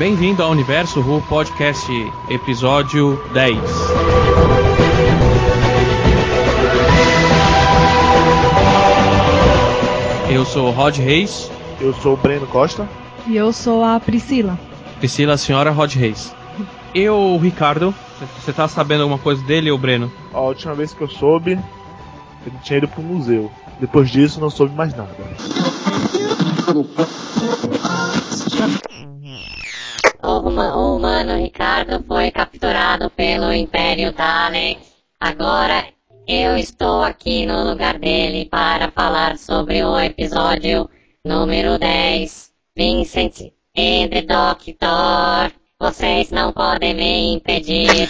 Bem-vindo ao Universo Who Podcast, episódio 10. Eu sou o Rod Reis. Eu sou o Breno Costa. E eu sou a Priscila. Priscila, a senhora Rod Reis. E o Ricardo, você tá sabendo alguma coisa dele, ou Breno? A última vez que eu soube, ele tinha ido pro museu. Depois disso, não soube mais nada. O humano Ricardo foi capturado pelo Império Dalek. Agora eu estou aqui no lugar dele para falar sobre o episódio número 10, Vincent and the Doctor. Vocês não podem me impedir.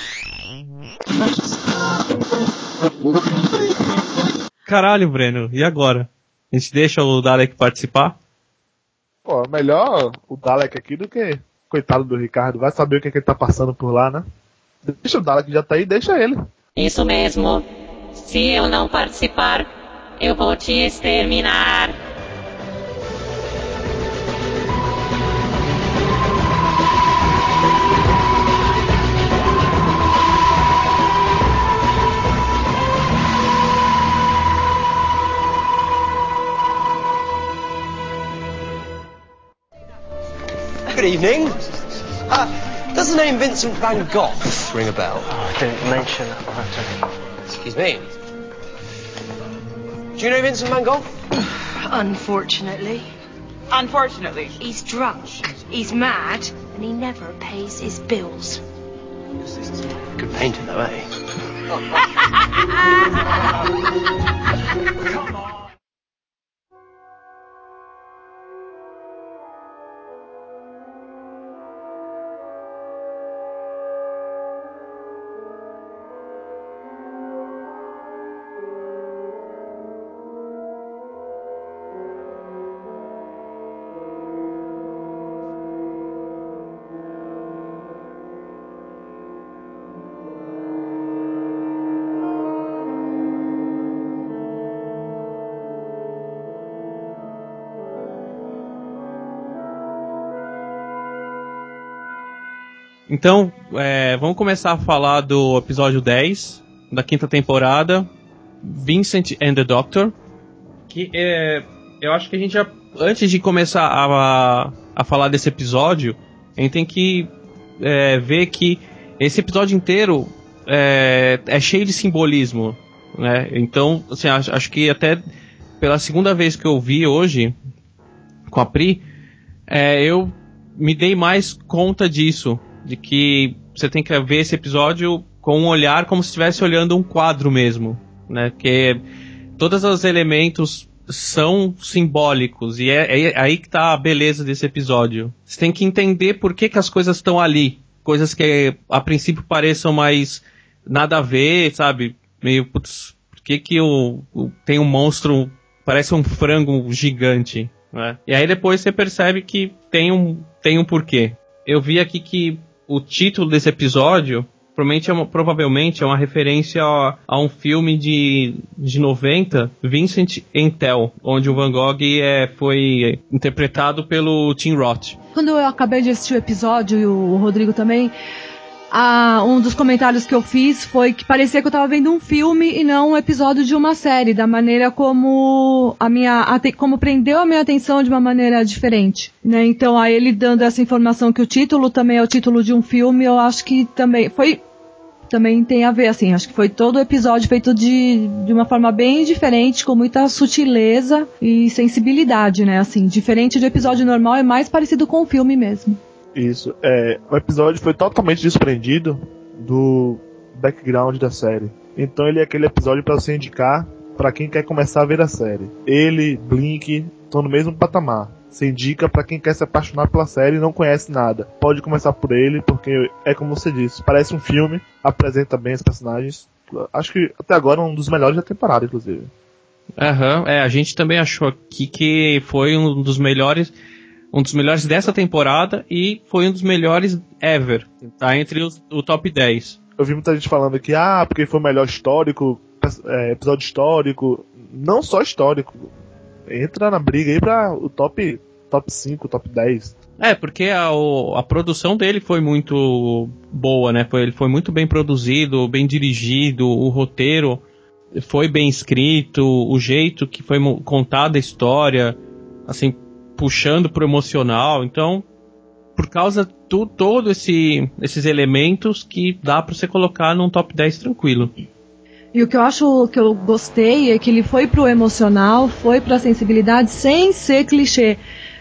Caralho, Breno, e agora? A gente deixa o Dalek participar? Pô, melhor o Dalek aqui do que coitado do Ricardo. Vai saber o que ele tá passando por lá, né? Deixa o Dalek, já tá aí, deixa ele. Isso mesmo. Se eu não participar, eu vou te exterminar. Good evening. Does the name Vincent van Gogh ring a bell? Oh, don't mention that matter. Excuse me. Do you know Vincent van Gogh? Unfortunately. Unfortunately. He's drunk, he's mad, and he never pays his bills. Good painting, though, eh? Come on. Então, vamos começar a falar do episódio 10 da quinta temporada, Vincent and the Doctor. Que eu acho que a gente já, antes de começar a falar desse episódio, a gente tem que ver que esse episódio inteiro é cheio de simbolismo, né? Então, assim, acho que até pela segunda vez que eu vi hoje com a Pri, eu me dei mais conta disso. De que você tem que ver esse episódio com um olhar como se estivesse olhando um quadro mesmo, né? Que todos os elementos são simbólicos e é aí que tá a beleza desse episódio. Você tem que entender por que as coisas estão ali. Coisas que a princípio pareçam mais nada a ver, sabe? Meio, putz, por que tem um monstro, parece um frango gigante, né? E aí depois você percebe que tem um porquê. Eu vi aqui que o título desse episódio provavelmente é uma referência a um filme de 90, Vincent and Tell, onde o Van Gogh foi interpretado pelo Tim Roth. Quando eu acabei de assistir o episódio, e o Rodrigo também, um dos comentários que eu fiz foi que parecia que eu estava vendo um filme e não um episódio de uma série, da maneira como como prendeu a minha atenção de uma maneira diferente, né? Então, aí ele dando essa informação que o título também é o título de um filme, eu acho que também tem a ver, assim, acho que foi todo o episódio feito de uma forma bem diferente, com muita sutileza e sensibilidade, né? Assim, diferente do episódio normal, é mais parecido com o filme mesmo. Isso, o episódio foi totalmente desprendido do background da série. Então ele é aquele episódio para você indicar para quem quer começar a ver a série. Ele, Blink, estão no mesmo patamar. Você indica para quem quer se apaixonar pela série e não conhece nada. Pode começar por ele, porque é como você disse, parece um filme, apresenta bem os personagens. Acho que até agora é um dos melhores da temporada, inclusive. A gente também achou aqui que foi um dos melhores dessa temporada e foi um dos melhores ever. Tá entre o top 10. Eu vi muita gente falando que, porque foi o melhor histórico, episódio histórico. Não só histórico. Entra na briga aí pra o top 5, top 10. Porque a produção dele foi muito boa, né? Ele foi muito bem produzido, bem dirigido, o roteiro foi bem escrito, o jeito que foi contada a história, assim, puxando pro emocional. Então, por causa de todos esses elementos que dá pra você colocar num top 10 tranquilo. E o que eu acho que eu gostei é que ele foi pro emocional, foi pra sensibilidade, sem ser clichê.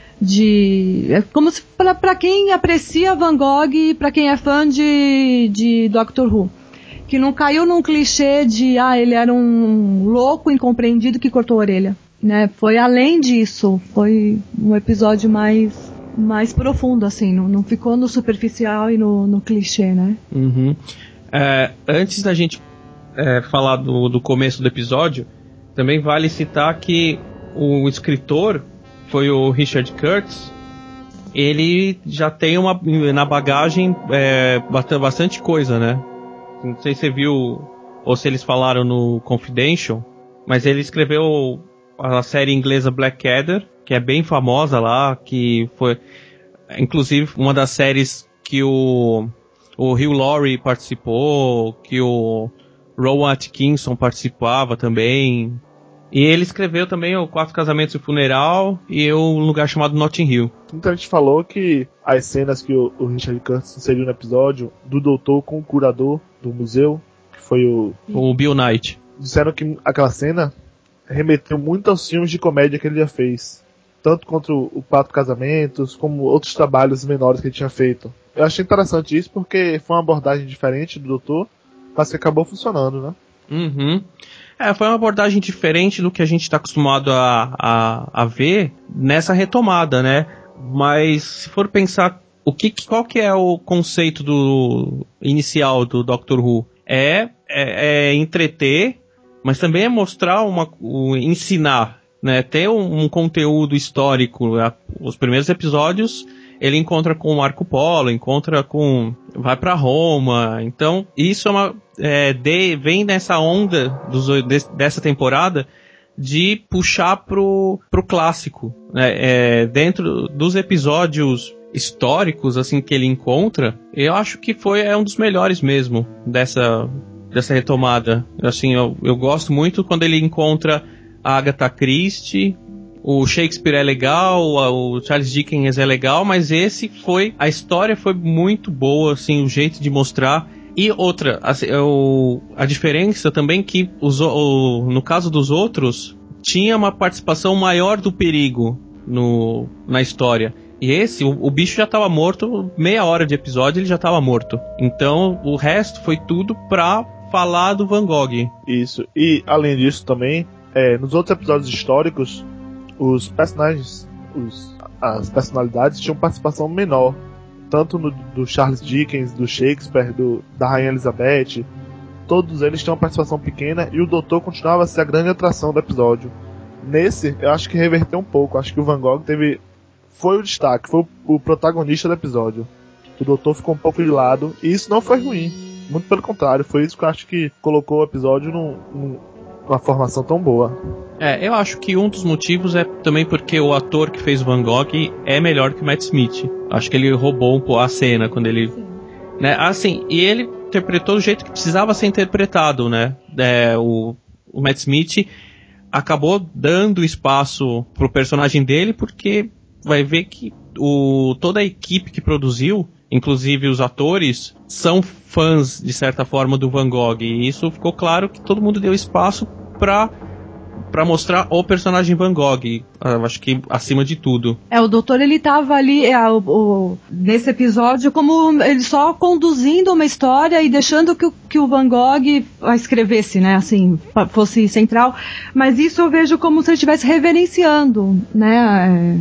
É como se para quem aprecia Van Gogh e para quem é fã de Doctor Who, que não caiu num clichê de ele era um louco incompreendido que cortou a orelha, né? Foi além disso, foi um episódio mais profundo, assim, não ficou no superficial e no clichê, né? Uhum. Antes da gente falar do começo do episódio, também vale citar que o escritor foi o Richard Curtis. Ele já tem na bagagem bastante coisa, né? Não sei se você viu ou se eles falaram no Confidential, mas ele escreveu a série inglesa Blackadder, que é bem famosa lá, que foi inclusive uma das séries que o Hugh Laurie participou, que o Rowan Atkinson participava também. E ele escreveu também o 4 Casamentos e o Funeral e um lugar chamado Notting Hill. Então a gente falou que as cenas que o Richard Curtis inseriu no episódio do doutor com o curador do museu, que foi o Bill Knight. Disseram que aquela cena remeteu muito aos filmes de comédia que ele já fez. Tanto contra o 4 Casamentos, como outros trabalhos menores que ele tinha feito. Eu achei interessante isso porque foi uma abordagem diferente do doutor, mas que acabou funcionando, né? Uhum. Foi uma abordagem diferente do que a gente está acostumado a ver nessa retomada, né? Mas se for pensar, qual que é o conceito inicial do Doctor Who? É entreter, mas também é mostrar ensinar, né? Ter um conteúdo histórico. Os primeiros episódios ele encontra com Marco Polo, vai para Roma. Então isso vem nessa onda dessa temporada de puxar pro clássico, né? Dentro dos episódios históricos assim que ele encontra, eu acho que é um dos melhores mesmo dessa retomada. Assim, eu gosto muito quando ele encontra a Agatha Christie. O Shakespeare é legal, o Charles Dickens é legal, mas a história foi muito boa, assim, o jeito de mostrar. E outra, assim, a diferença também que no caso dos outros, tinha uma participação maior do perigo na história. E o bicho já estava morto, meia hora de episódio ele já estava morto. Então o resto foi tudo pra falar do Van Gogh. Isso, e além disso também, nos outros episódios históricos, os personagens, as personalidades tinham participação menor, tanto do Charles Dickens, do Shakespeare, da Rainha Elizabeth. Todos eles tinham uma participação pequena e o Doutor continuava a ser a grande atração do episódio. Nesse, eu acho que reverteu um pouco. Acho que o Van Gogh foi o destaque, foi o protagonista do episódio. O Doutor ficou um pouco de lado e isso não foi ruim. Muito pelo contrário, foi isso que eu acho que colocou o episódio numa formação tão boa. Eu acho que um dos motivos é também porque o ator que fez o Van Gogh é melhor que o Matt Smith. Acho que ele roubou um pouco a cena quando ele... né? Assim, e ele interpretou do jeito que precisava ser interpretado, né? O Matt Smith acabou dando espaço pro personagem dele porque vai ver que toda a equipe que produziu, inclusive os atores, são fãs, de certa forma, do Van Gogh. E isso ficou claro que todo mundo deu espaço pra mostrar o personagem Van Gogh, acho que acima de tudo. O doutor, ele tava ali nesse episódio como ele só conduzindo uma história e deixando que o Van Gogh escrevesse, né, assim, fosse central, mas isso eu vejo como se ele estivesse reverenciando, né,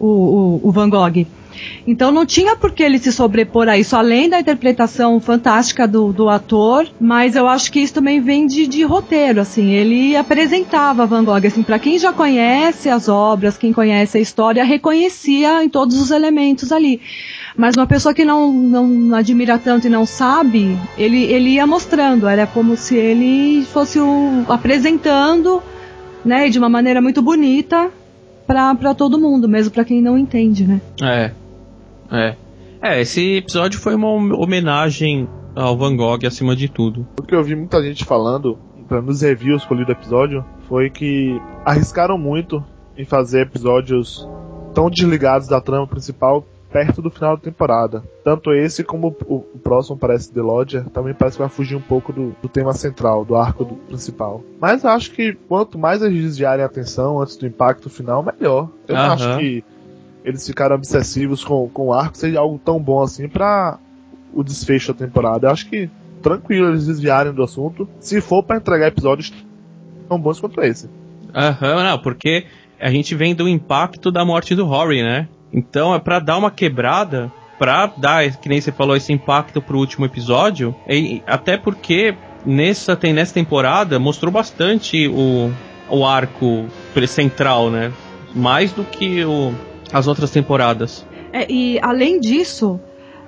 o Van Gogh. Então não tinha por que ele se sobrepor a isso, além da interpretação fantástica do ator, mas eu acho que isso também vem de roteiro, assim, ele apresentava Van Gogh, assim, para quem já conhece as obras, quem conhece a história, reconhecia em todos os elementos ali. Mas uma pessoa que não admira tanto e não sabe, ele ia mostrando, era como se ele fosse apresentando, né, de uma maneira muito bonita, para todo mundo, mesmo para quem não entende, né? Esse episódio foi uma homenagem ao Van Gogh acima de tudo. O que eu vi muita gente falando, nos reviews que eu li do episódio, foi que arriscaram muito em fazer episódios tão desligados da trama principal perto do final da temporada. Tanto esse como o próximo, parece The Lodger, também parece que vai fugir um pouco do tema central, do arco principal. Mas eu acho que quanto mais eles desviarem a atenção antes do impacto final, melhor. Eu não acho que eles ficaram obsessivos com o arco seja algo tão bom assim pra o desfecho da temporada. Eu acho que tranquilo eles desviarem do assunto, se for pra entregar episódios tão bons quanto esse. Não, porque a gente vem do impacto da morte do Rory, né? Então é pra dar uma quebrada, pra dar, que nem você falou, esse impacto pro último episódio, e até porque nessa temporada mostrou bastante o arco central, né? Mais do que as outras temporadas. E além disso,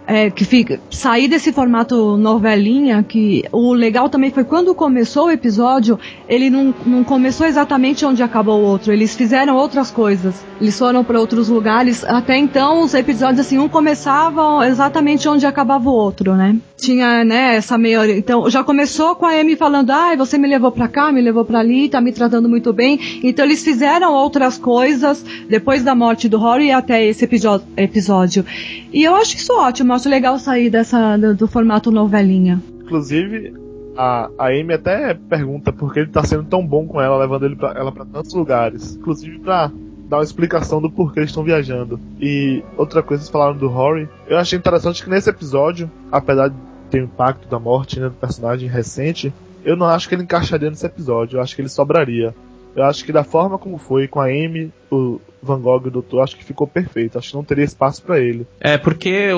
sair desse formato novelinha, que o legal também foi quando começou o episódio, ele não começou exatamente onde acabou o outro, eles fizeram outras coisas, eles foram para outros lugares. Até então os episódios assim, um começava exatamente onde acabava o outro, né? Tinha, né, essa meia... Então já começou com a Amy falando, você me levou pra cá, me levou pra ali, tá me tratando muito bem. Então eles fizeram outras coisas depois da morte do Rory até esse episódio. E eu acho isso ótimo, acho legal sair do formato novelinha. Inclusive, a Amy até pergunta por que ele tá sendo tão bom com ela, levando ela pra tantos lugares. Inclusive pra dar uma explicação do porquê eles estão viajando. E outra coisa, vocês falaram do Rory. Eu achei interessante que nesse episódio, apesar de ter o impacto da morte, né, do personagem recente, eu não acho que ele encaixaria nesse episódio. Eu acho que ele sobraria. Eu acho que da forma como foi, com a Amy, o Van Gogh e o Doutor, acho que ficou perfeito. Acho que não teria espaço pra ele. Porque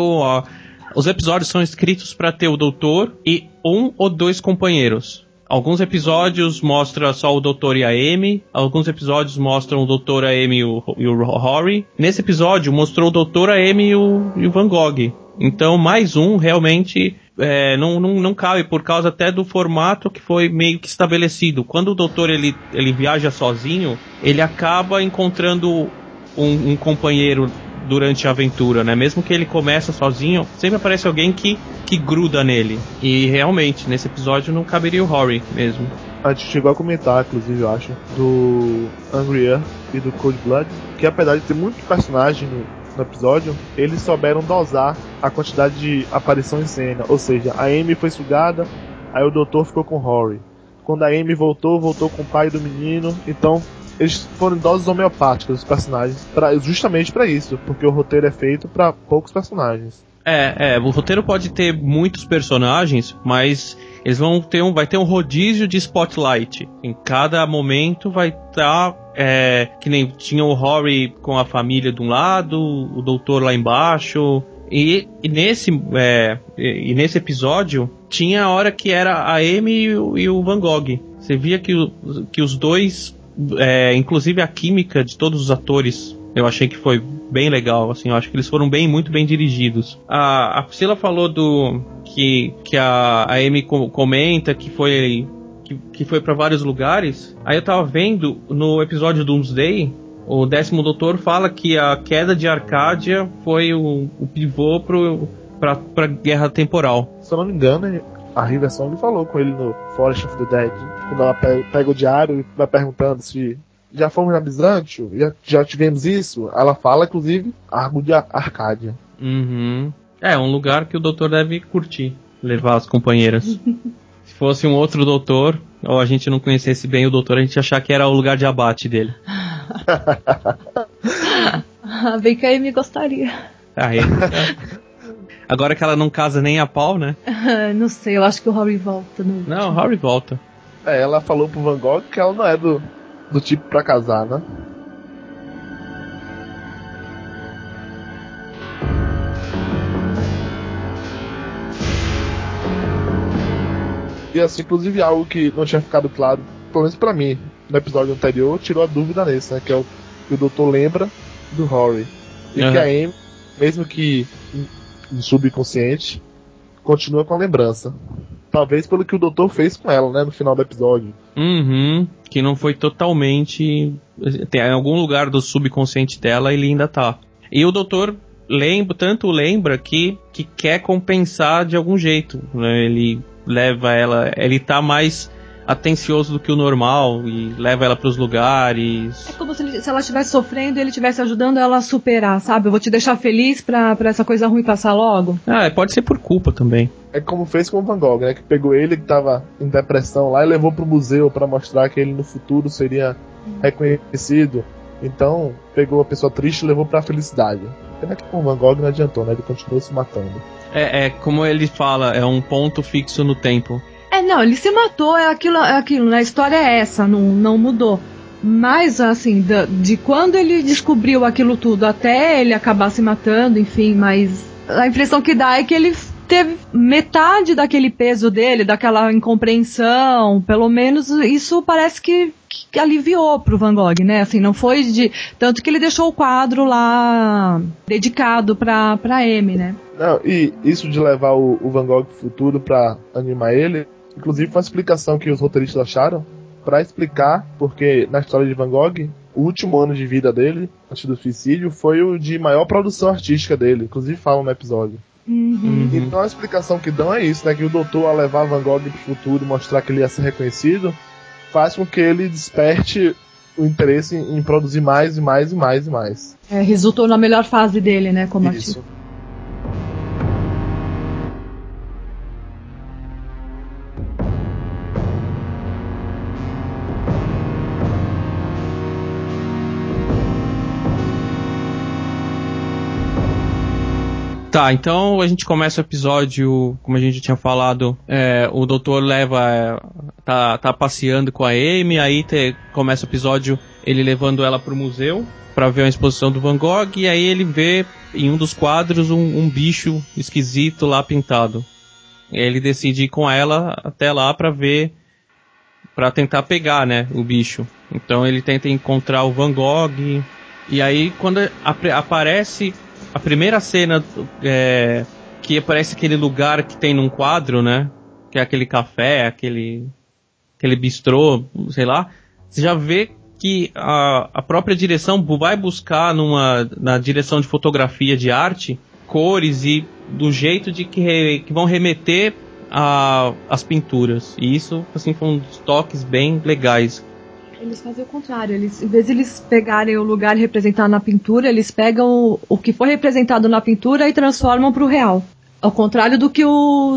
os episódios são escritos pra ter o Doutor e um ou dois companheiros. Alguns episódios mostram só o Doutor e a Amy. Alguns episódios mostram o Doutor, a Amy e o Rory. Nesse episódio mostrou o Doutor, a Amy e o Van Gogh. Então mais um realmente não cabe, por causa até do formato que foi meio que estabelecido. Quando o Doutor ele viaja sozinho, ele acaba encontrando um companheiro durante a aventura, né? Mesmo que ele começa sozinho, sempre aparece alguém que gruda nele. E realmente, nesse episódio não caberia o Rory mesmo. A gente chegou a comentar, inclusive, eu acho, do Angry Earth e do Cold Blood, que apesar de ter muito personagem no episódio, eles souberam dosar a quantidade de aparição em cena. Ou seja, a Amy foi sugada, aí o Doutor ficou com o Rory. Quando a Amy voltou com o pai do menino. Então eles foram em doses homeopáticas dos personagens, justamente pra isso, porque o roteiro é feito pra poucos personagens. O roteiro pode ter muitos personagens, mas eles vai ter um rodízio de spotlight. Em cada momento vai estar, que nem tinha o Rory com a família de um lado, o Doutor lá embaixo. E nesse episódio tinha a hora que era a Amy e o Van Gogh. Você via que os dois, inclusive a química de todos os atores, eu achei que foi bem legal, assim, eu acho que eles foram muito bem dirigidos. A Priscila falou que a Amy comenta que foi para vários lugares. Aí eu tava vendo no episódio Doomsday, o 10º Doutor fala que a queda de Arcádia foi o pivô pra guerra temporal. Se eu não me engano, a River Song falou com ele no Forest of the Dead, quando ela pega o diário e vai perguntando se já fomos na Bizâncio, já tivemos isso. Ela fala, inclusive, Argo de Arcádia. Uhum. Um lugar que o Doutor deve curtir, levar as companheiras. Se fosse um outro Doutor, ou a gente não conhecesse bem o Doutor, a gente ia achar que era o lugar de abate dele. Bem que a Amy gostaria. Agora que ela não casa nem a pau, né? Não sei, eu acho que o Rory volta. Não, o Rory volta. Ela falou pro Van Gogh que ela não é do tipo pra casar, né? E assim, inclusive algo que não tinha ficado claro, pelo menos pra mim, no episódio anterior, tirou a dúvida nesse, né? Que é o que o Doutor lembra do Rory. E que a Amy, mesmo que no subconsciente, continua com a lembrança. Talvez pelo que o Doutor fez com ela, né? No final do episódio. Uhum. Que não foi totalmente... Tem em algum lugar do subconsciente dela, ele ainda tá. E o Doutor lembra que quer compensar de algum jeito, né? Ele leva ela, ele tá mais atencioso do que o normal e leva ela pros lugares. É como se ela estivesse sofrendo e ele estivesse ajudando ela a superar, sabe? Eu vou te deixar feliz pra essa coisa ruim passar logo. Pode ser por culpa também. É como fez com o Van Gogh, né? Que pegou ele que tava em depressão lá e levou pro museu pra mostrar que ele no futuro seria reconhecido. Então, pegou a pessoa triste e levou pra felicidade. Pena que com o Van Gogh não adiantou, né? Ele continuou se matando. Como ele fala, é um ponto fixo no tempo. Não, ele se matou, é aquilo, né? A história é essa, não mudou. Mas, assim, de quando ele descobriu aquilo tudo até ele acabar se matando, enfim, mas a impressão que dá é que ele teve metade daquele peso dele, daquela incompreensão, pelo menos isso parece que aliviou pro Van Gogh, né? Assim, não foi tanto que ele deixou o quadro lá dedicado pra Amy, né? Não, e isso de levar o Van Gogh pro futuro pra animar ele, inclusive foi uma explicação que os roteiristas acharam pra explicar porque na história de Van Gogh, o último ano de vida dele, antes do suicídio, foi o de maior produção artística dele, inclusive falam no episódio. Então a explicação que dão é isso, né? Que o doutor, ao levar Van Gogh pro futuro e mostrar que ele ia ser reconhecido, faz com que ele desperte o interesse em produzir mais e mais e mais e mais. Resultou na melhor fase dele, né? Como artista. Tá, então a gente começa o episódio, como a gente já tinha falado, o doutor tá passeando com a Amy, aí começa o episódio ele levando ela pro museu pra ver uma exposição do Van Gogh, e aí ele vê em um dos quadros um bicho esquisito lá pintado. Ele decide ir com ela até lá pra tentar pegar, né, o bicho. Então ele tenta encontrar o Van Gogh, e aí quando aparece a primeira cena, que aparece aquele lugar que tem num quadro, né? Que é aquele café, aquele bistrô, sei lá. Você já vê que a própria direção vai buscar na direção de fotografia de arte, cores e do jeito de que vão remeter às pinturas. E isso, assim, foi uns toques bem legais. Eles fazem o contrário, em vez de eles pegarem o lugar representado na pintura, eles pegam o que foi representado na pintura e transformam para o real. Ao contrário do que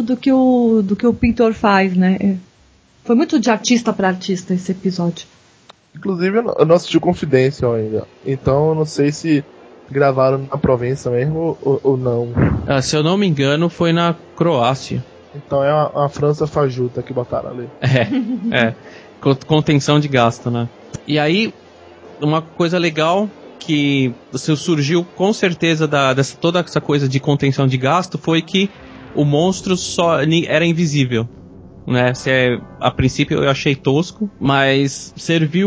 o pintor faz, né? Foi muito de artista para artista esse episódio. Inclusive eu não assisti o Confidential ainda, então eu não sei se gravaram na Provença mesmo ou não. Se eu não me engano, foi na Croácia. Então é uma França fajuta que botaram ali. Contenção de gasto, né? E aí, uma coisa legal que surgiu com certeza toda essa coisa de contenção de gasto foi que o monstro só era invisível, né? A princípio eu achei tosco, mas serviu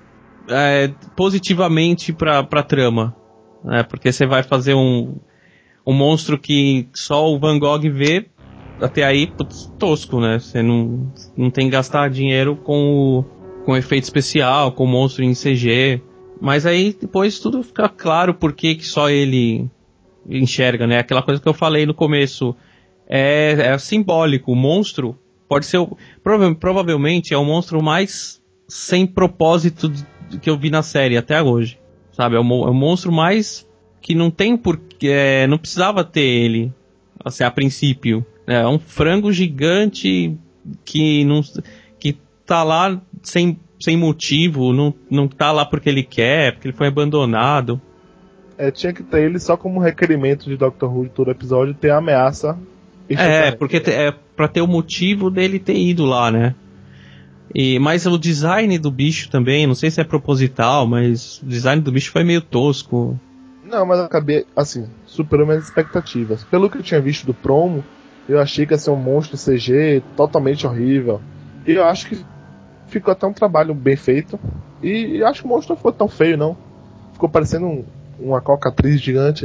positivamente pra trama, né? Porque você vai fazer um monstro que só o Van Gogh vê. Até aí, tosco, né? Você não tem que gastar dinheiro com efeito especial, com monstro em CG. Mas aí depois tudo fica claro porque que só ele enxerga, né? Aquela coisa que eu falei no começo. É simbólico. O monstro pode ser... Provavelmente é o monstro mais sem propósito que eu vi na série até hoje. Sabe? É o monstro mais que não tem porquê... não precisava ter ele, assim, a princípio. É um frango gigante que tá lá sem motivo, não tá lá porque ele quer, porque ele foi abandonado. Tinha que ter ele só como requerimento de Doctor Who de todo episódio, ter a ameaça. Porque pra ter o motivo dele ter ido lá, né? Mas o design do bicho também, não sei se é proposital, mas o design do bicho foi meio tosco. Não, mas eu acabei, assim, superou minhas expectativas. Pelo que eu tinha visto do promo, eu achei que ia ser um monstro CG totalmente horrível. E eu acho que ficou até um trabalho bem feito. E eu acho que o monstro não ficou tão feio, não. Ficou parecendo uma cocatriz gigante.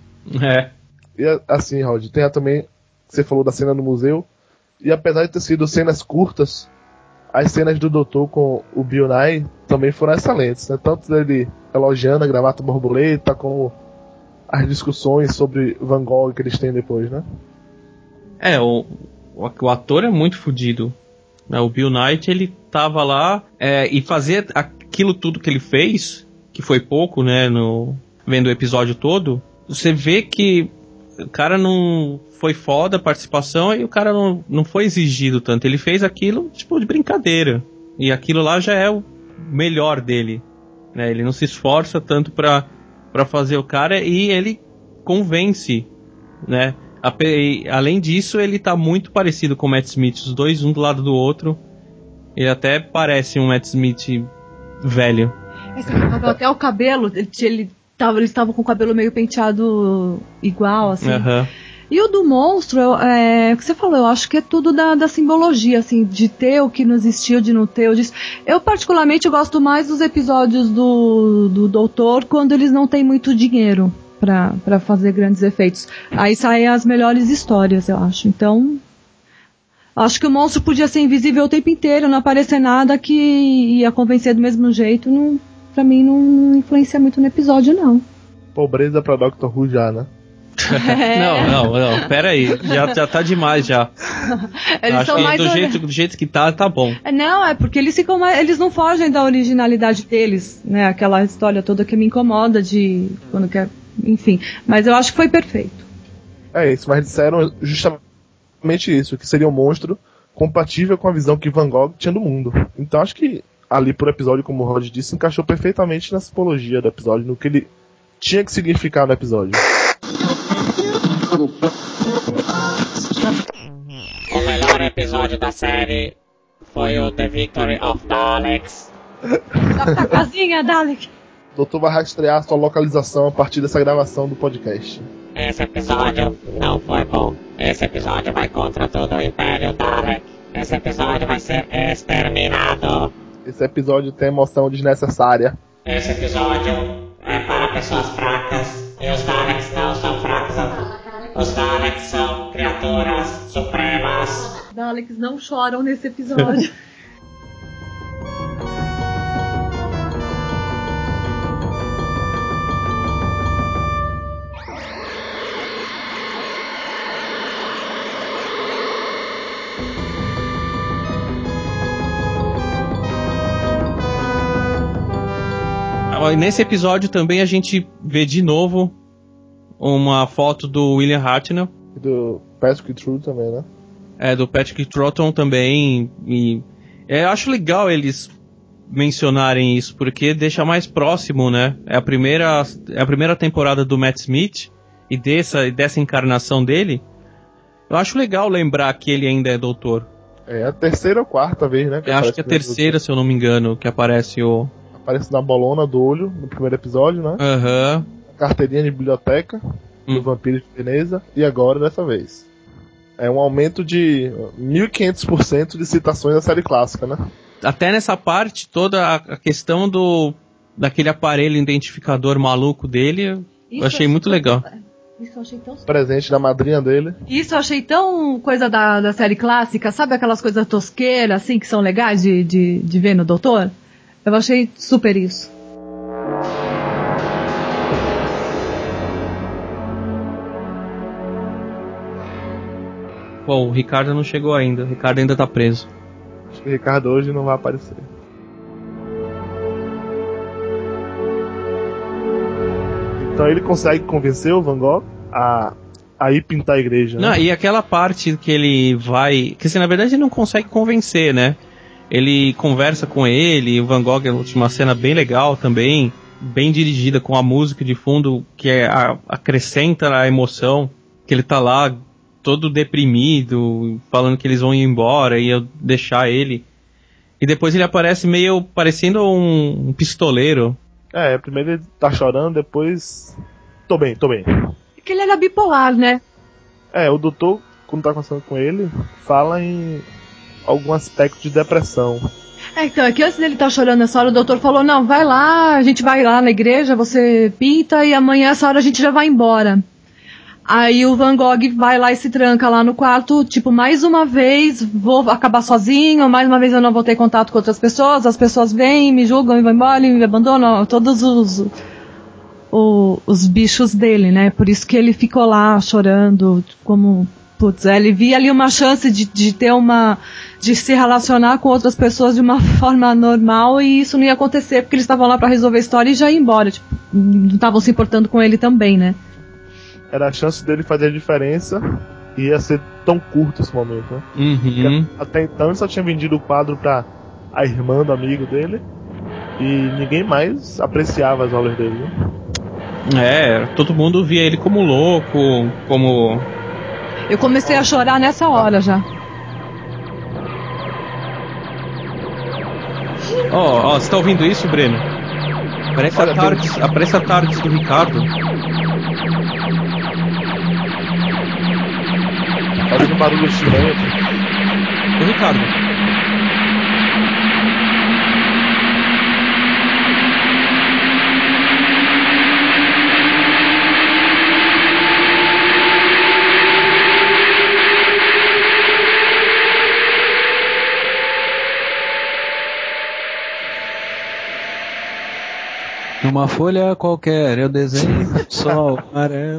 E assim, Rod, tem também, você falou da cena no museu. E apesar de ter sido cenas curtas, as cenas do doutor com o Bill Nye também foram excelentes, né? Tanto dele elogiando a gravata borboleta, como as discussões sobre Van Gogh que eles têm depois, né? O ator é muito fodido. O Bill Knight, ele tava lá e fazer aquilo tudo que ele fez, que foi pouco, né, vendo o episódio todo, você vê que o cara não foi foda a participação e o cara não foi exigido tanto. Ele fez aquilo, tipo, de brincadeira. E aquilo lá já é o melhor dele, né? Ele não se esforça tanto pra fazer o cara e ele convence, né? Além disso, ele tá muito parecido com o Matt Smith, os dois um do lado do outro. Ele até parece um Matt Smith velho. Até o cabelo, eles estavam com o cabelo meio penteado igual, assim. Uhum. E o do monstro, o que você falou, eu acho que é tudo da simbologia, assim, de ter o que não existiu, de não ter. Eu particularmente gosto mais dos episódios do Doutor quando eles não têm muito dinheiro pra fazer grandes efeitos. Aí saem as melhores histórias, eu acho. Então, acho que o monstro podia ser invisível o tempo inteiro, não aparecer nada que ia convencer do mesmo jeito. Pra mim não influencia muito no episódio, não. Pobreza pra Doctor Who já, né? Não, pera aí, já tá demais já. Eles acho são que mais do jeito que tá bom. Não, é porque eles não fogem da originalidade deles, né? Aquela história toda que me incomoda de quando quer, enfim. Mas eu acho que foi perfeito. É isso, mas disseram justamente isso, que seria um monstro compatível com a visão que Van Gogh tinha do mundo. Então acho que ali por episódio, como o Rod disse, encaixou perfeitamente na simbologia do episódio, no que ele tinha que significar no episódio. O melhor episódio da série foi o The Victory of Daleks. Da casinha, Dalek. O doutor vai rastrear sua localização a partir dessa gravação do podcast. Esse episódio não foi bom. Esse episódio vai contra todo o Império Dalek. Esse episódio vai ser exterminado. Esse episódio tem emoção desnecessária. Esse episódio é para pessoas fracas. E os Daleks não são fracos. Os Daleks são criaturas supremas. Daleks não choram nesse episódio. Nesse episódio também a gente vê de novo uma foto do William Hartnell. E do Patrick Troughton também, né? Do Patrick Troughton também. E eu acho legal eles mencionarem isso, porque deixa mais próximo, né? É a primeira temporada do Matt Smith e dessa encarnação dele. Eu acho legal lembrar que ele ainda é doutor. É a terceira ou quarta vez, né? Eu acho que é a terceira, se eu não me engano, que aparece Aparece na bolona do olho, no primeiro episódio, né? Aham. Carteirinha de biblioteca, do Vampiro de Veneza, e agora dessa vez. É um aumento de 1500% de citações da série clássica, né? Até nessa parte, toda a questão daquele aparelho identificador maluco dele, eu achei muito legal. Isso eu achei tão... Presente da madrinha dele. Isso eu achei tão coisa da série clássica, sabe aquelas coisas tosqueiras, assim, que são legais de ver no Doutor? Eu achei super isso. Bom, o Ricardo não chegou ainda. O Ricardo ainda tá preso. Acho que o Ricardo hoje não vai aparecer. Então ele consegue convencer o Van Gogh a ir pintar a igreja, né? Não, e aquela parte que ele vai... Que assim, na verdade ele não consegue convencer, né? Ele conversa com ele, o Van Gogh é uma cena bem legal também, bem dirigida, com a música de fundo que acrescenta a emoção, que ele tá lá todo deprimido, falando que eles vão ir embora e eu deixar ele. E depois ele aparece meio parecendo um pistoleiro. Primeiro ele tá chorando, depois... Tô bem. Porque ele era bipolar, né? O doutor, quando tá conversando com ele, fala em algum aspecto de depressão. Então, é que antes dele estar chorando nessa hora, o doutor falou, não, vai lá, a gente vai lá na igreja, você pinta e amanhã essa hora a gente já vai embora. Aí o Van Gogh vai lá e se tranca lá no quarto, tipo, mais uma vez vou acabar sozinho, mais uma vez eu não vou ter contato com outras pessoas, as pessoas vêm, me julgam e vão embora e me abandonam, todos os bichos dele, né? Por isso que ele ficou lá chorando, como... Putz, ele via ali uma chance de se relacionar com outras pessoas de uma forma normal, e isso não ia acontecer porque eles estavam lá pra resolver a história e já ia embora, tipo, não estavam se importando com ele também, né? Era a chance dele fazer a diferença e ia ser tão curto esse momento, né? Uhum. Até então ele só tinha vendido o quadro pra a irmã do amigo dele e ninguém mais apreciava as aulas dele, né? Todo mundo via ele como louco, como... Eu comecei a chorar nessa hora já. Ó, você tá ouvindo isso, Breno? Parece a TARDIS do Ricardo. Fazendo barulho estranho. Do Ricardo. Numa folha qualquer eu desenho sol amarelo.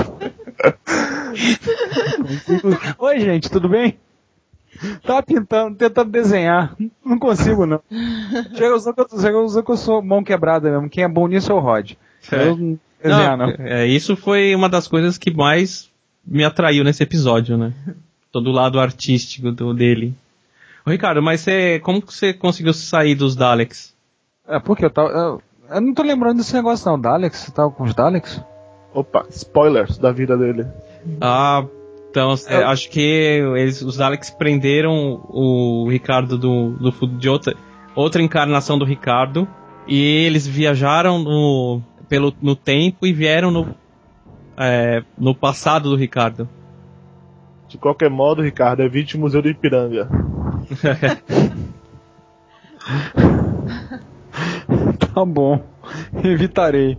Oi, gente, tudo bem? Tava tentando desenhar. Não consigo, não. Chega usando que eu sou mão quebrada mesmo. Quem é bom nisso é o Rod. Eu não desenhar, não. Isso foi uma das coisas que mais me atraiu nesse episódio, né? Todo o lado artístico dele. Ô, Ricardo, mas como que você conseguiu sair dos Daleks? Porque eu não tô lembrando desse negócio não. Daleks? Você tava com os Daleks? Opa, spoilers da vida dele. Então acho que os Daleks prenderam o Ricardo de outra encarnação do Ricardo, e eles viajaram no tempo e vieram no passado do Ricardo. De qualquer modo, Ricardo, evite o Museu do Ipiranga. Tá bom, evitarei.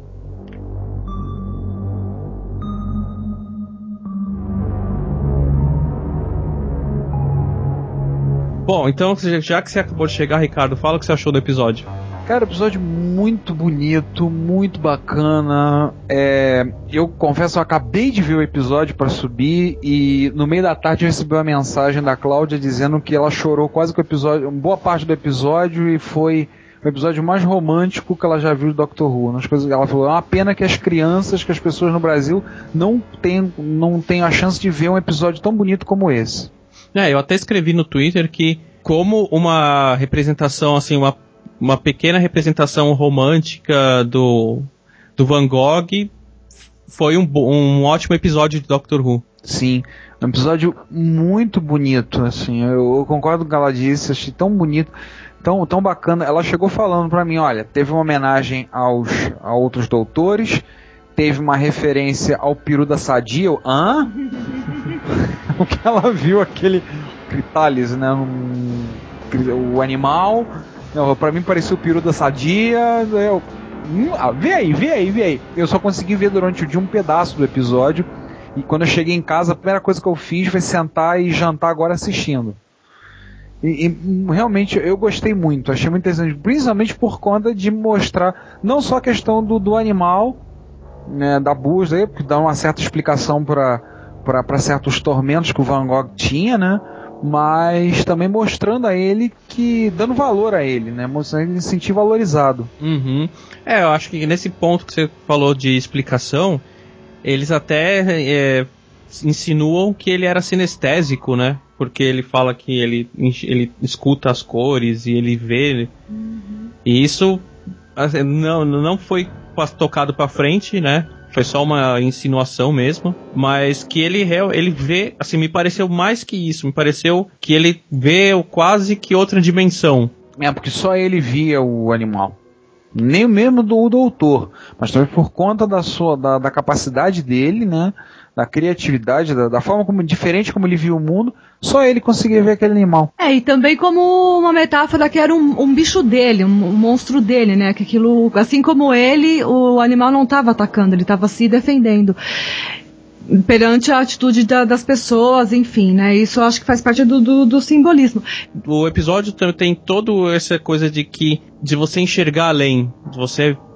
Bom, então, já que você acabou de chegar, Ricardo, fala o que você achou do episódio. Cara, episódio muito bonito, muito bacana. Eu confesso, eu acabei de ver o episódio para subir e no meio da tarde eu recebi uma mensagem da Cláudia dizendo que ela chorou quase com o episódio, uma boa parte do episódio, e foi o episódio mais romântico que ela já viu do Dr. Who. Ela falou, é uma pena que as pessoas no Brasil não tenham a chance de ver um episódio tão bonito como esse. Eu até escrevi no Twitter que, como uma representação, assim, uma pequena representação romântica do Van Gogh, foi um ótimo episódio de Doctor Who. Sim, um episódio muito bonito, assim, eu concordo com o que ela disse, achei tão bonito, tão bacana. Ela chegou falando pra mim, olha, teve uma homenagem a outros doutores, teve uma referência ao peru da Sadia, o que ela viu, aquele Critalis, né, o animal, pra mim parecia o peru da Sadia, vê aí. Eu só consegui ver durante o dia um pedaço do episódio, e quando eu cheguei em casa, a primeira coisa que eu fiz foi sentar e jantar agora assistindo. E realmente eu gostei muito, achei muito interessante, principalmente por conta de mostrar não só a questão do animal, né, da busca, porque dá uma certa explicação para certos tormentos que o Van Gogh tinha, né? Mas também mostrando a ele dando valor a ele, né? Mostrando ele se sentir valorizado. Uhum. Eu acho que nesse ponto que você falou de explicação, eles até insinuam que ele era sinestésico, né? Porque ele fala que ele escuta as cores e ele vê. E isso assim, não foi tocado pra frente, né? Foi só uma insinuação mesmo, mas que ele vê, assim, me pareceu mais que isso, me pareceu que ele vê quase que outra dimensão. Porque só ele via o animal, nem mesmo do doutor, mas também por conta da capacidade dele, né, da criatividade, da forma diferente como ele via o mundo, só ele conseguia ver aquele animal. E também como uma metáfora que era um bicho dele, um monstro dele, né, que aquilo, assim como ele, o animal não estava atacando, ele estava se defendendo perante a atitude das pessoas, enfim, né, isso eu acho que faz parte do simbolismo. O episódio tem toda essa coisa de você enxergar além, de você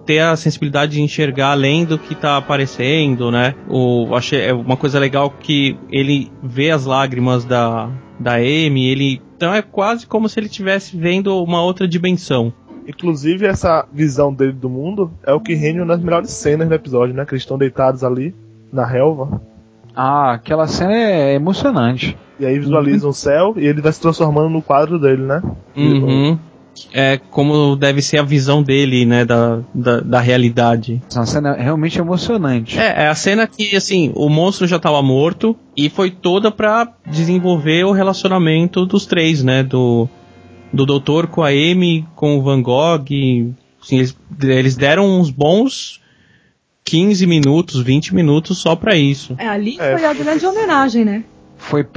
ter a sensibilidade de enxergar além do que tá aparecendo, né? Achei uma coisa legal que ele vê as lágrimas da Amy, então é quase como se ele estivesse vendo uma outra dimensão. Inclusive, essa visão dele do mundo é o que rende uma das melhores cenas do episódio, né? Que eles estão deitados ali, na relva. Ah, aquela cena é emocionante. E aí visualizam o céu e ele vai se transformando no quadro dele, né? Uhum. É como deve ser a visão dele, né, da realidade. É uma cena realmente emocionante. É a cena que, assim, o monstro já estava morto e foi toda pra desenvolver o relacionamento dos três, né, do doutor com a Amy, com o Van Gogh. Assim, eles deram uns bons 15 minutos, 20 minutos só pra isso. Ali foi a grande homenagem, né? Foi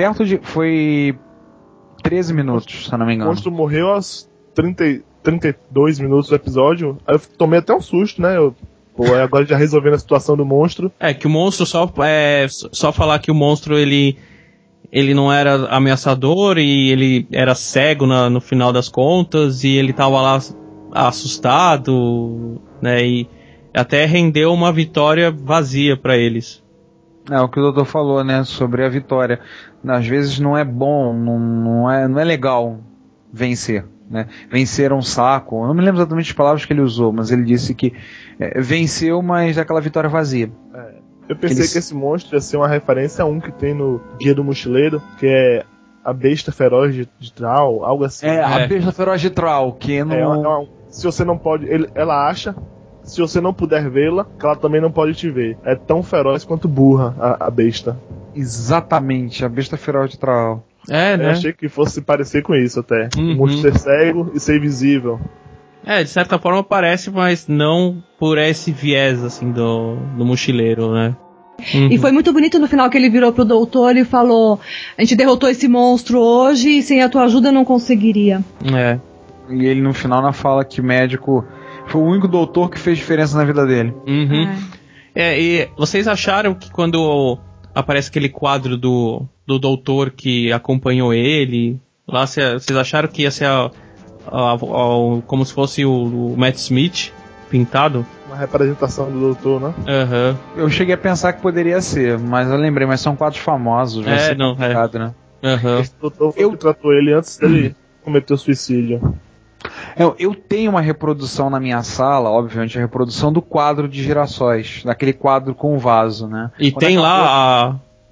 13 minutos, se eu não me engano. O monstro morreu aos 32 minutos do episódio. Aí eu tomei até um susto, né? Agora já resolvendo a situação do monstro. Que o monstro só falar que o monstro ele não era ameaçador e ele era cego no final das contas e ele tava lá assustado, né? E até rendeu uma vitória vazia pra eles. É o que o doutor falou, né? Sobre a vitória. Às vezes não é bom, não é legal vencer. Né? Vencer é um saco. Eu não me lembro exatamente as palavras que ele usou, mas ele disse que venceu, mas é aquela vitória vazia. Eu pensei que esse monstro ia ser uma referência a um que tem no Guia do Mochileiro, que é a besta feroz de Tral, algo assim. A besta feroz de Tral, que se você não pode... Ela acha, se você não puder vê-la, que ela também não pode te ver. É tão feroz quanto burra a besta. Exatamente, a besta feroz de Tral. Né? Eu achei que fosse parecer com isso até. O monstro ser cego e ser invisível. De certa forma parece, mas não por esse viés, assim, do mochileiro, né? E foi muito bonito no final que ele virou pro doutor e falou: a gente derrotou esse monstro hoje e sem a tua ajuda eu não conseguiria. E ele no final fala que médico foi o único doutor que fez diferença na vida dele. E vocês acharam que quando aparece aquele quadro do doutor que acompanhou ele, lá vocês acharam que ia ser como se fosse o Matt Smith pintado? Uma representação do doutor, né? Eu cheguei a pensar que poderia ser, mas eu lembrei, mas são quadros famosos. Complicado, né? Esse doutor foi que tratou ele antes dele cometer o suicídio. Eu tenho uma reprodução na minha sala, obviamente, a reprodução do quadro de girassóis, daquele quadro com o vaso, né? E quando tem lá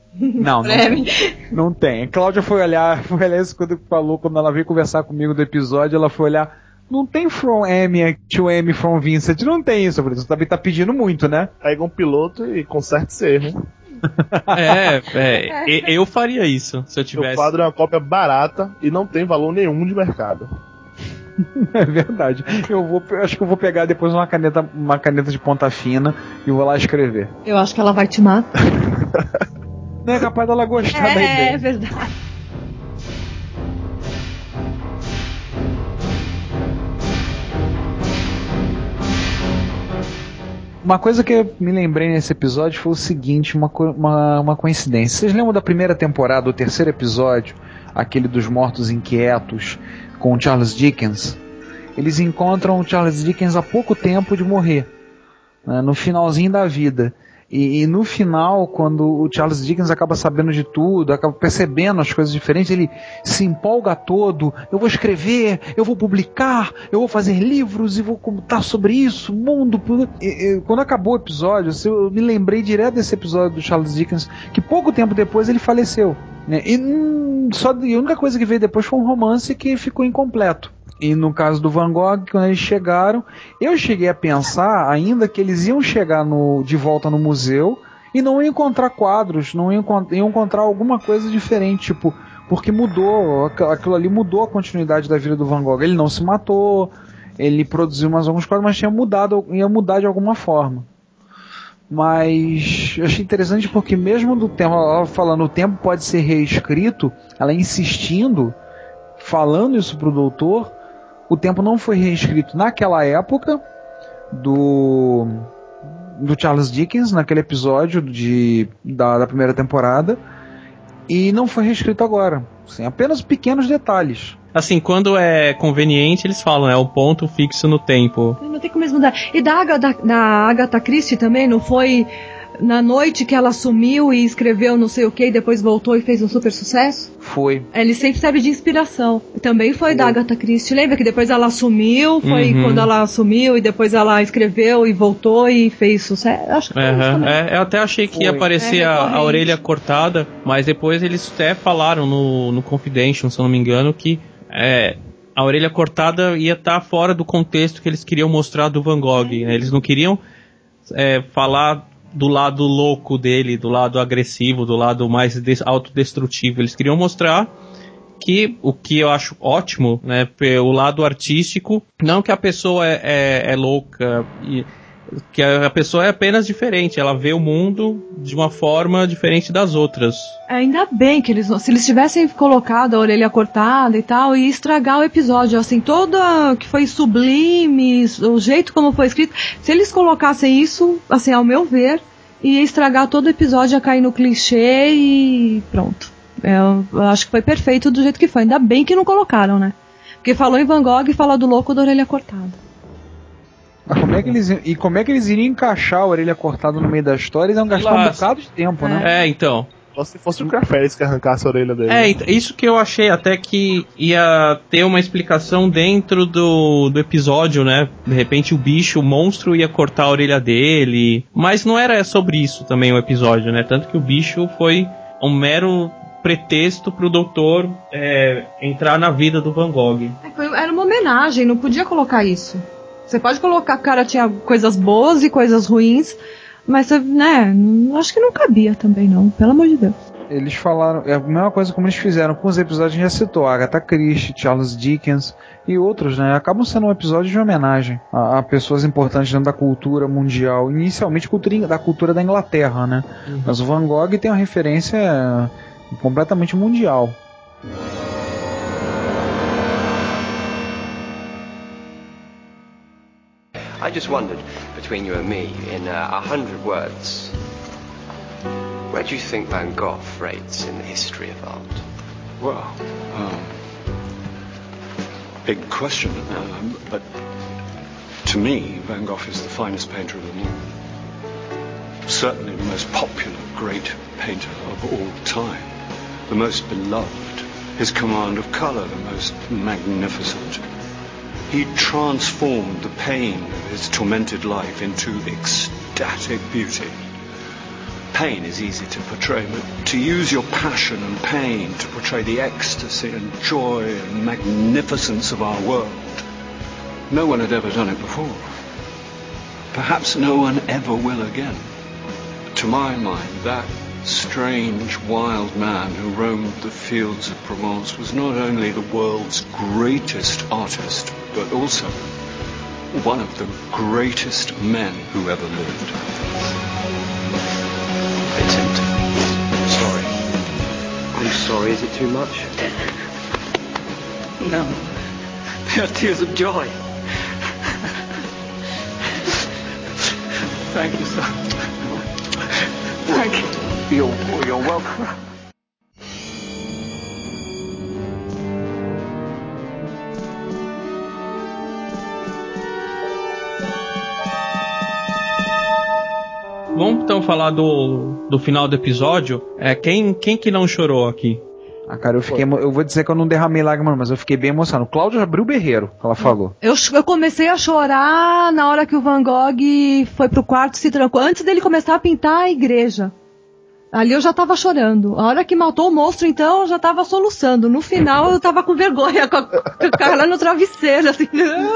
Não tem. A Cláudia foi olhar isso quando falou, quando ela veio conversar comigo do episódio, ela foi olhar, não tem From Amy to Amy from Vincent, não tem isso. Eu falei, você também tá pedindo muito, né? Pega um piloto e conserta esse erro. Eu faria isso, se eu tivesse. O quadro é uma cópia barata e não tem valor nenhum de mercado. É verdade. Acho que eu vou pegar depois uma caneta de ponta fina e vou lá escrever. Eu acho que ela vai te matar. Não é capaz dela gostar da ideia. É verdade. Uma coisa que eu me lembrei nesse episódio foi o seguinte, uma coincidência. Vocês lembram da primeira temporada, o terceiro episódio, aquele dos mortos inquietos, com o Charles Dickens? Eles encontram o Charles Dickens há pouco tempo de morrer, né, no finalzinho da vida. E no final, quando o Charles Dickens acaba sabendo de tudo, acaba percebendo as coisas diferentes, ele se empolga todo. Eu vou escrever, eu vou publicar, eu vou fazer livros e vou contar sobre isso, o mundo. Quando acabou o episódio, eu me lembrei direto desse episódio do Charles Dickens, que pouco tempo depois ele faleceu, né? E a única coisa que veio depois foi um romance que ficou incompleto. E no caso do Van Gogh, quando eles chegaram, eu cheguei a pensar ainda que eles iam chegar de volta no museu e não iam encontrar quadros, não iam encontrar alguma coisa diferente, tipo, porque mudou, aquilo ali mudou a continuidade da vida do Van Gogh. Ele não se matou, ele produziu mais alguns quadros, mas ia mudar de alguma forma. Mas eu achei interessante porque mesmo do tempo, ela falando o tempo pode ser reescrito, ela insistindo, falando isso pro doutor, o tempo não foi reescrito naquela época do Charles Dickens, naquele episódio da primeira temporada, e não foi reescrito agora. Assim, apenas pequenos detalhes. Assim, quando é conveniente, eles falam, é o ponto fixo no tempo. Não tem como eles mudar. E da Agatha Christie também, não foi na noite que ela sumiu e escreveu não sei o que, e depois voltou e fez um super sucesso? Foi. Ele sempre serve de inspiração. Também foi da Agatha Christie. Lembra que depois ela sumiu, foi quando ela sumiu e depois ela escreveu e voltou e fez sucesso? Acho que foi isso também. Eu até achei que ia aparecer a orelha cortada, mas depois eles até falaram no Confidential, se eu não me engano, que a orelha cortada ia estar fora do contexto que eles queriam mostrar do Van Gogh. Né? Eles não queriam falar do lado louco dele, do lado agressivo, do lado mais autodestrutivo. Eles queriam mostrar que, o que eu acho ótimo, né, o lado artístico, não que a pessoa é louca, que a pessoa é apenas diferente, ela vê o mundo de uma forma diferente das outras. Ainda bem que se eles tivessem colocado a orelha cortada e tal, ia estragar o episódio, assim, toda que foi sublime, o jeito como foi escrito, se eles colocassem isso, assim, ao meu ver, ia estragar todo o episódio, ia cair no clichê e pronto. Eu acho que foi perfeito do jeito que foi, ainda bem que não colocaram, né? Porque falou em Van Gogh e falou do louco da orelha cortada. Como é que eles iriam encaixar a orelha cortada no meio da história? Eles iam gastar um bocado de tempo, né? Então. Só se fosse o Carfés que arrancasse a orelha dele. Isso que eu achei até que ia ter uma explicação dentro do episódio, né? De repente o monstro ia cortar a orelha dele. Mas não era sobre isso também o episódio, né? Tanto que o bicho foi um mero pretexto pro doutor entrar na vida do Van Gogh. Era uma homenagem, não podia colocar isso. Você pode colocar que o cara tinha coisas boas e coisas ruins, mas, né, acho que não cabia também, não, pelo amor de Deus. Eles falaram, a mesma coisa como eles fizeram com os episódios que a gente já citou, Agatha Christie, Charles Dickens e outros, né, acabam sendo um episódio de homenagem a pessoas importantes dentro da cultura mundial, inicialmente da cultura da Inglaterra, né, mas o Van Gogh tem uma referência completamente mundial. I just wondered, between you and me, in 100 words, where do you think Van Gogh rates in the history of art? Well, big question, but to me, Van Gogh is the finest painter of them all. Certainly the most popular great painter of all time, the most beloved, his command of colour the most magnificent. He transformed the pain of his tormented life into ecstatic beauty. Pain is easy to portray, but to use your passion and pain to portray the ecstasy and joy and magnificence of our world, no one had ever done it before. Perhaps no one ever will again. To my mind, that strange, wild man who roamed the fields of Provence was not only the world's greatest artist, but also one of the greatest men who ever lived. Vincent, I'm sorry. I'm sorry, is it too much? No. They are tears of joy. Thank you, sir. Thank you. You're welcome. Vamos então falar do final do episódio. Quem que não chorou aqui? Cara, eu vou dizer que eu não derramei lágrimas, mas eu fiquei bem emocionado. Cláudia abriu o berreiro, que ela falou. Eu comecei a chorar na hora que o Van Gogh foi pro quarto e se trancou, antes dele começar a pintar a igreja. Ali eu já tava chorando. A hora que matou o monstro, então, eu já tava soluçando. No final, eu tava com vergonha, com a cara no travesseiro, assim.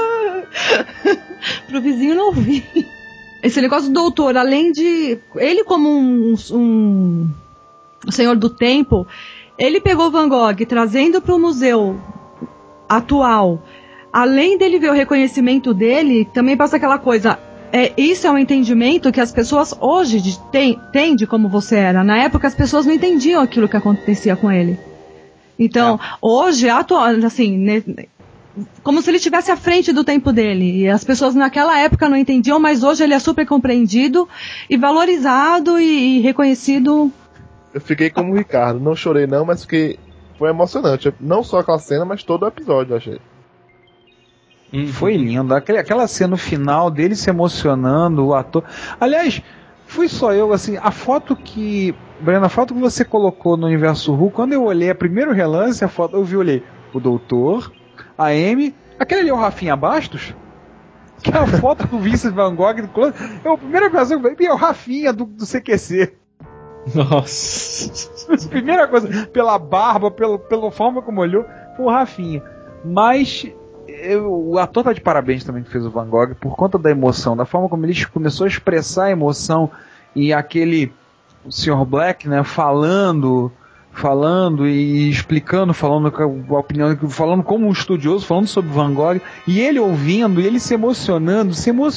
Pro vizinho não ouvir. Esse negócio do doutor, além de... Ele como um senhor do tempo, ele pegou o Van Gogh, trazendo para o museu atual. Além dele ver o reconhecimento dele, também passa aquela coisa... Isso é um entendimento que as pessoas hoje têm de como você era. Na época, as pessoas não entendiam aquilo que acontecia com ele. Então, hoje, assim, como se ele estivesse à frente do tempo dele. E as pessoas naquela época não entendiam, mas hoje ele é super compreendido e valorizado e reconhecido. Eu fiquei como o Ricardo, não chorei não, mas fiquei foi emocionante. Não só aquela cena, mas todo o episódio, eu achei. Foi lindo. Aquela cena no final dele se emocionando, o ator. Aliás, fui só eu, assim, Breno, a foto que você colocou no Universo Who, quando eu olhei a primeiro relance, a foto, olhei o Doutor, a Amy, aquele ali é o Rafinha Bastos? Que é a foto do Vincent Van Gogh do Close. É a primeira pessoa que eu vi, é o Rafinha do CQC. Nossa. Primeira coisa, pela barba, pela forma como olhou, foi o Rafinha. Mas o ator tá de parabéns também que fez o Van Gogh, por conta da emoção, da forma como ele começou a expressar a emoção, e aquele Sr. Black, né, falando e explicando, falando a opinião, falando como um estudioso, falando sobre Van Gogh, e ele ouvindo, e ele se emocionando.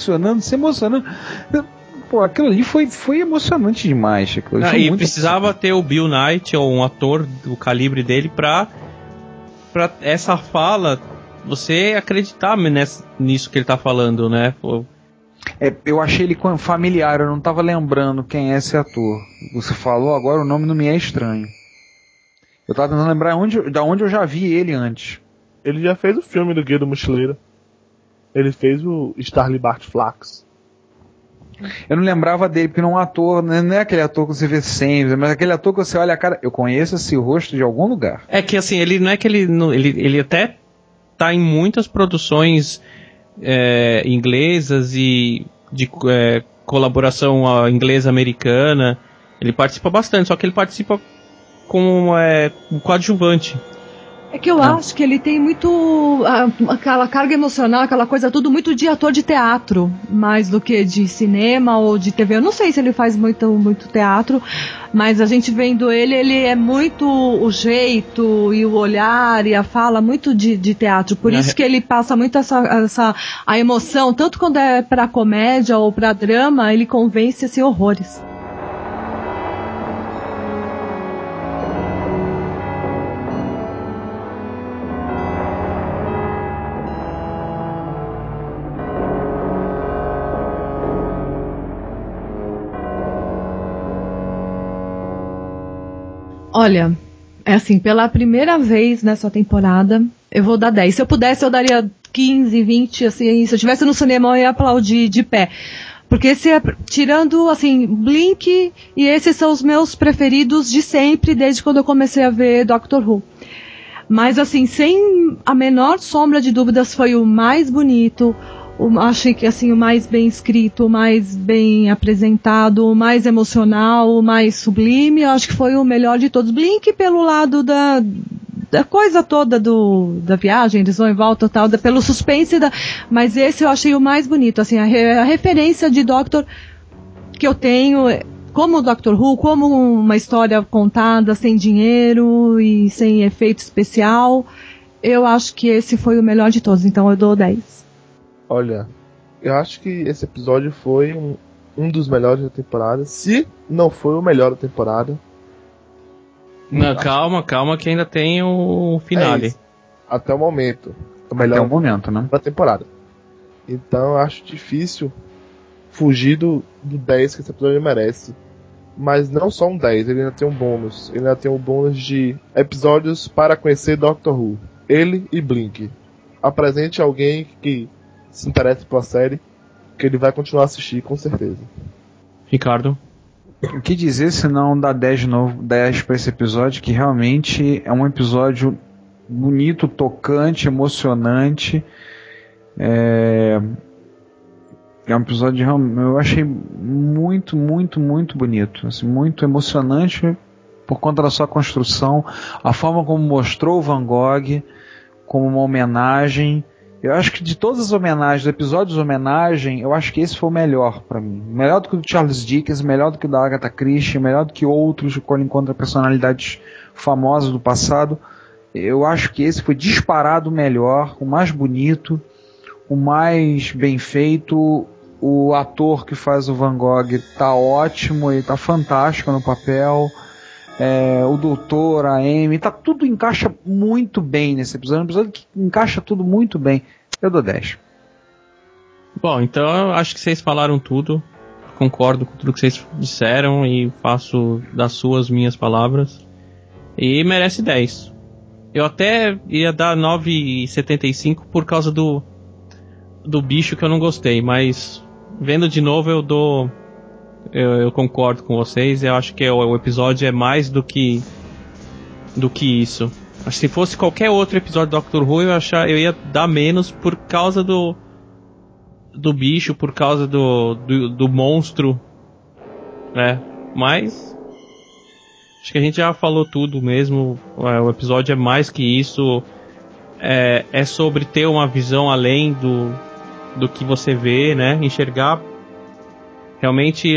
Pô, aquilo ali foi emocionante demais. E precisava ter o Bill Knight, ou um ator do calibre dele, pra essa fala, você acreditar nisso que ele tá falando, né? Pô. Eu achei ele familiar, eu não tava lembrando quem é esse ator. Você falou agora, o nome não me é estranho. Eu tava tentando lembrar da onde eu já vi ele antes. Ele já fez o filme do Guia do Mochileiro. Ele fez o Starley Bart Flax. Eu não lembrava dele, porque não é um ator, não é aquele ator que você vê sempre, mas aquele ator que você olha a cara, eu conheço esse rosto de algum lugar. É que assim, ele não é que ele até tá em muitas produções inglesas e de colaboração inglesa-americana. Ele participa bastante, só que ele participa como um coadjuvante. É que eu acho que ele tem muito aquela carga emocional, aquela coisa tudo muito de ator de teatro, mais do que de cinema ou de TV. Eu não sei se ele faz muito teatro, mas a gente vendo ele é muito o jeito e o olhar e a fala muito de teatro. Por isso que ele passa muito a emoção, tanto quando é pra comédia ou pra drama, ele convence assim horrores. Olha, é assim, pela primeira vez nessa temporada, eu vou dar 10. Se eu pudesse, eu daria 15, 20, assim, se eu estivesse no cinema, eu ia aplaudir de pé. Porque tirando, assim, Blink, e esses são os meus preferidos de sempre, desde quando eu comecei a ver Doctor Who. Mas, assim, sem a menor sombra de dúvidas, foi o mais bonito, achei que assim, o mais bem escrito, o mais bem apresentado, o mais emocional, o mais sublime. Eu acho que foi o melhor de todos. Blink pelo lado da coisa toda da viagem, eles vão em volta tal, pelo suspense, mas esse eu achei o mais bonito. Assim, a referência de Doctor que eu tenho como Doctor Who, como uma história contada sem dinheiro e sem efeito especial, eu acho que esse foi o melhor de todos, então eu dou 10. Olha, eu acho que esse episódio foi um dos melhores da temporada. Se não foi o melhor da temporada. Não, calma que ainda tem o finale. Até o momento. Até o momento, né? Da temporada. Então eu acho difícil fugir do 10 que esse episódio merece. Mas não só um 10, ele ainda tem um bônus. Ele ainda tem um bônus de episódios para conhecer Doctor Who. Ele e Blink. Apresente alguém que se interessa pela série, que ele vai continuar a assistir com certeza. Ricardo? O que dizer se não dar 10 de novo, 10 para esse episódio, que realmente é um episódio bonito, tocante, emocionante. É um episódio, eu achei muito, muito, muito bonito, assim, muito emocionante por conta da sua construção, a forma como mostrou o Van Gogh como uma homenagem. Eu acho que de todas as homenagens, episódios de homenagem, eu acho que esse foi o melhor pra mim. Melhor do que o do Charles Dickens, melhor do que o da Agatha Christie, melhor do que outros quando encontra personalidades famosas do passado. Eu acho que esse foi disparado o melhor, o mais bonito, o mais bem feito. O ator que faz o Van Gogh tá ótimo, ele tá fantástico no papel. O doutor, a Amy, tudo encaixa muito bem nesse episódio. É um episódio que encaixa tudo muito bem. Eu dou 10. Bom, então eu acho que vocês falaram tudo. Concordo com tudo que vocês disseram e faço das suas minhas palavras. E merece 10. Eu até ia dar 9,75 por causa do bicho que eu não gostei, mas vendo de novo eu concordo com vocês. Eu acho que o episódio é mais do que isso. Se fosse qualquer outro episódio do Doctor Who, eu ia dar menos por causa do bicho, por causa do monstro, né? Mas acho que a gente já falou tudo mesmo. O episódio é mais que isso. É sobre ter uma visão além do que você vê, né? Enxergar realmente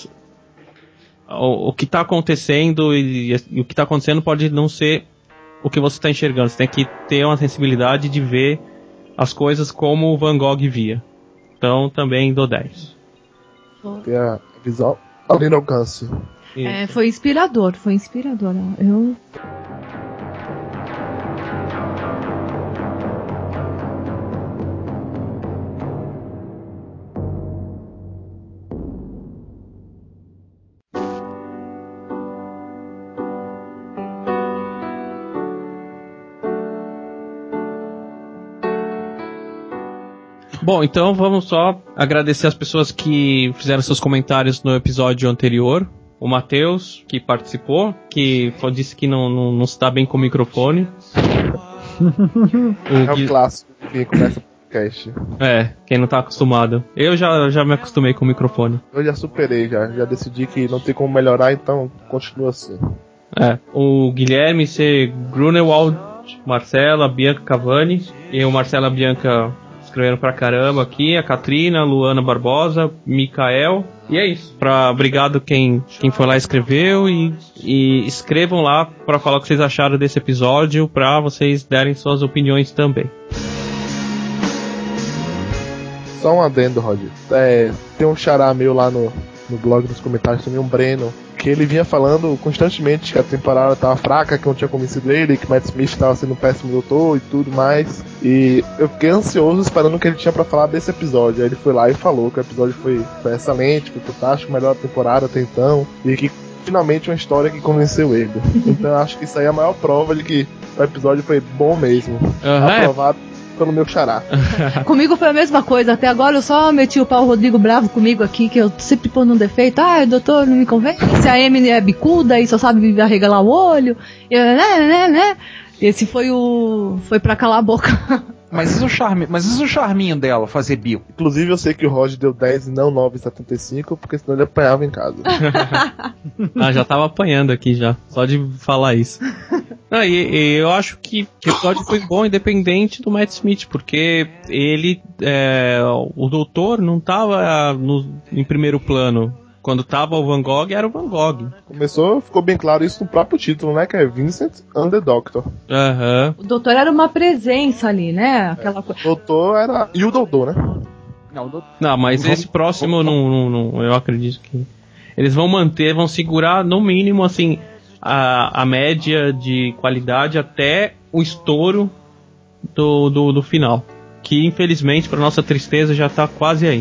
o que está acontecendo, e o que está acontecendo pode não ser o que você está enxergando. Você tem que ter uma sensibilidade de ver as coisas como o Van Gogh via. Então também dou 10. Tem a visão além do alcance. Foi inspirador. Eu... Bom, então vamos só agradecer as pessoas que fizeram seus comentários no episódio anterior. O Matheus, que participou, que disse que não está bem com o microfone. O clássico que começa o podcast. Quem não está acostumado. Eu já me acostumei com o microfone. Eu já superei, já decidi que não tem como melhorar, então continua assim. O Guilherme C. Grunewald, Marcela, Bianca Cavani e o Marcela Bianca escreveram pra caramba aqui, a Katrina, Luana Barbosa, Mikael, e é isso. Obrigado quem foi lá e escreveu, e escrevam lá pra falar o que vocês acharam desse episódio, pra vocês darem suas opiniões também. Só um adendo, Roger. Tem um xará meu lá no blog, nos comentários também, um Breno, que ele vinha falando constantemente que a temporada tava fraca, que não tinha convencido ele, que o Matt Smith tava sendo um péssimo doutor e tudo mais. E eu fiquei ansioso esperando o que ele tinha pra falar desse episódio. Aí ele foi lá e falou que o episódio foi excelente, foi fantástico, melhor temporada até então, e que finalmente uma história que convenceu ele. Então eu acho que isso aí é a maior prova de que o episódio foi bom mesmo. Aprovado pelo meu xará. Comigo foi a mesma coisa. Até agora eu só meti o pau Rodrigo bravo comigo aqui, que eu sempre pondo um defeito. Doutor, não me convence. Se a Emily é bicuda e só sabe arregalar o olho. Esse foi pra calar a boca. Mas isso o charminho dela, fazer bio? Inclusive eu sei que o Roger deu 10 e não 9,75, porque senão ele apanhava em casa. Já tava apanhando aqui já, só de falar isso. E eu acho que o episódio foi bom independente do Matt Smith, porque ele, o doutor não tava em primeiro plano. Quando tava o Van Gogh, era o Van Gogh. Ficou bem claro isso no próprio título, né? Que é Vincent and the Doctor. O doutor era uma presença ali, né? Aquela coisa. O doutor era... E o doutor, né? Não, mas esse próximo não, eu acredito que eles vão manter, vão segurar no mínimo assim a média de qualidade até o estouro do final, que infelizmente, para nossa tristeza, já tá quase aí.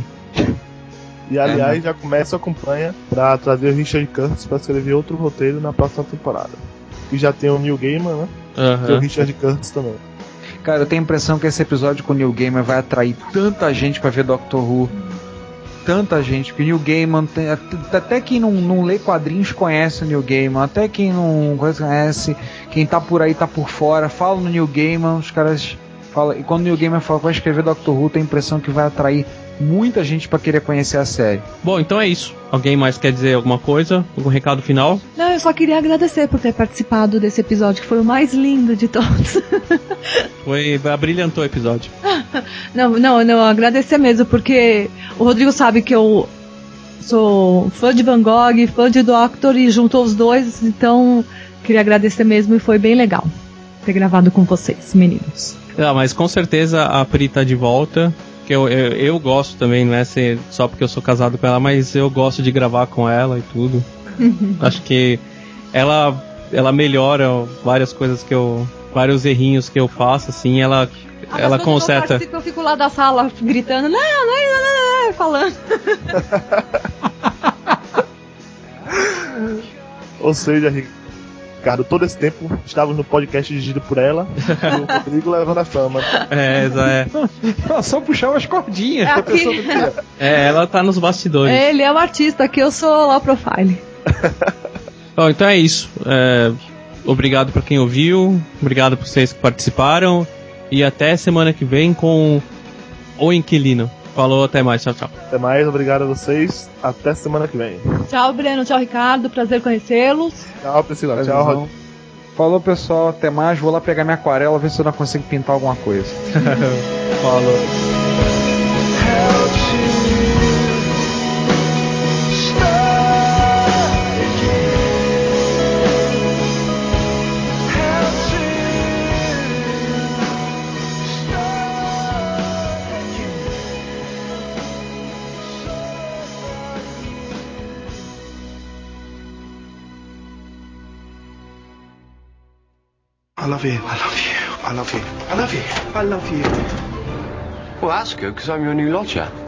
E aliás, já começa a campanha pra trazer o Richard Curtis pra escrever outro roteiro na próxima temporada. E já tem o Neil Gaiman, né? Tem o Richard Curtis também. Cara, eu tenho a impressão que esse episódio com o Neil Gaiman vai atrair tanta gente pra ver Doctor Who. Tanta gente, porque o Neil Gaiman até quem não lê quadrinhos conhece o Neil Gaiman, até quem não conhece, quem tá por aí tá por fora, fala no Neil Gaiman, os caras falam, e quando o Neil Gaiman fala que vai escrever Doctor Who, tem a impressão que vai atrair muita gente pra querer conhecer a série. Bom, então é isso. Alguém mais quer dizer alguma coisa? Algum recado final? Não, eu só queria agradecer por ter participado desse episódio, que foi o mais lindo de todos. Brilhantou o episódio. Não, agradecer mesmo, porque o Rodrigo sabe que eu sou fã de Van Gogh, fã de Doctor, e juntou os dois, então queria agradecer mesmo, e foi bem legal ter gravado com vocês, meninos. Mas com certeza a Pri tá de volta. Que eu gosto também, não é só porque eu sou casado com ela, mas eu gosto de gravar com ela e tudo. Acho que ela melhora várias coisas vários errinhos que eu faço, assim, ela conserta. Eu fico lá da sala gritando, não, falando. Ou seja, Ricardo, todo esse tempo estávamos no podcast dirigido por ela e o Rodrigo levando a fama. Ela só puxava as cordinhas. Ela tá nos bastidores. Ele é o artista, aqui eu sou low profile. Bom, então é isso. Obrigado pra quem ouviu, obrigado por vocês que participaram e até semana que vem com O Inquilino. Falou, até mais, tchau, tchau. Até mais, obrigado a vocês, até semana que vem. Tchau, Breno, tchau, Ricardo, prazer conhecê-los. Tchau, Priscila, tchau, Rod. Falou, pessoal, até mais, vou lá pegar minha aquarela, ver se eu não consigo pintar alguma coisa. Falou. I love you. I love you. I love you. I love you. I love you. Well, that's good, because I'm your new lodger.